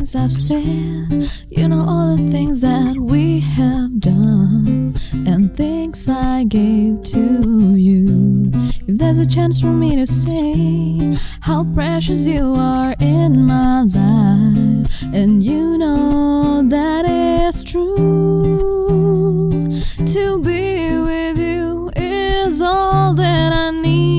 things I've said. You know all the things that we have done, and things I gave to you. If there's a chance for me to say how precious you are in my life, and you know that is true, to be with you is all that I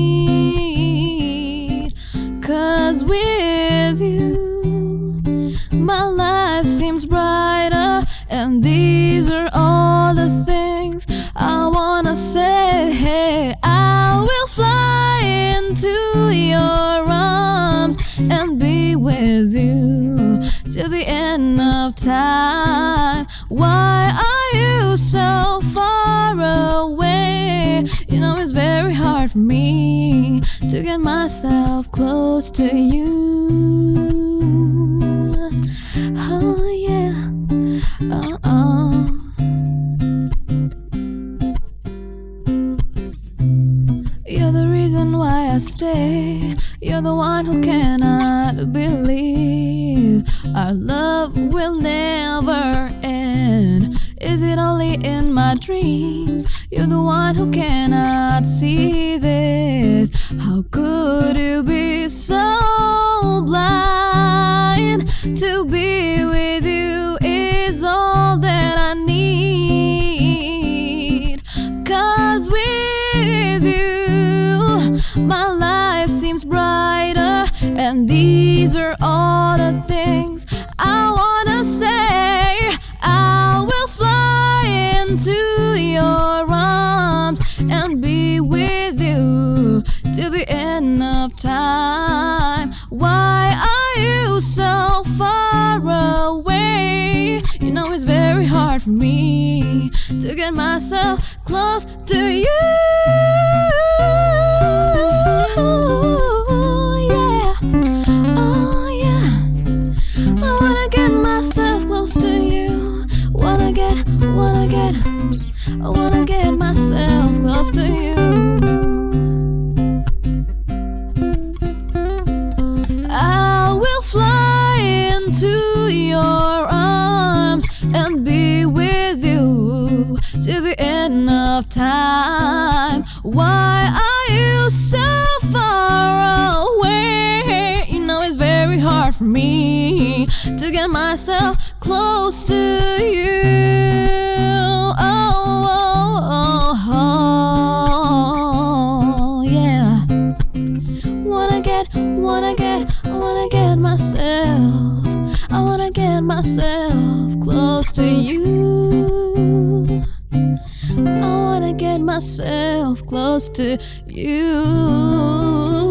need. 'Cause with you my life seems brighter, and these are all the things I wanna say. Hey, I will fly into your arms and be with you till the end of time. Why are you so far away? You know it's very hard for me to get myself close to you. Oh yeah, oh. You're the reason why I stay. You're the one who cannot believe our love will never end. Is it only in my dreams? You're the one who cannot see this. How could you be so blind? To be with you is all that I need. 'Cause with you my life seems brighter, and these are all the things I wanna say. I will fly into your arms and be with you till the end of time. Why are you so far away? You know it's very hard for me to get myself close to you. Yeah, oh yeah, I wanna get myself close to you. I wanna get myself close to you. I will fly into your arms and be with you till the end of time. Why are you so far away? You know it's very hard for me to get myself close to you. Oh, oh, oh, yeah. I wanna get myself close to you. I wanna get myself close to you.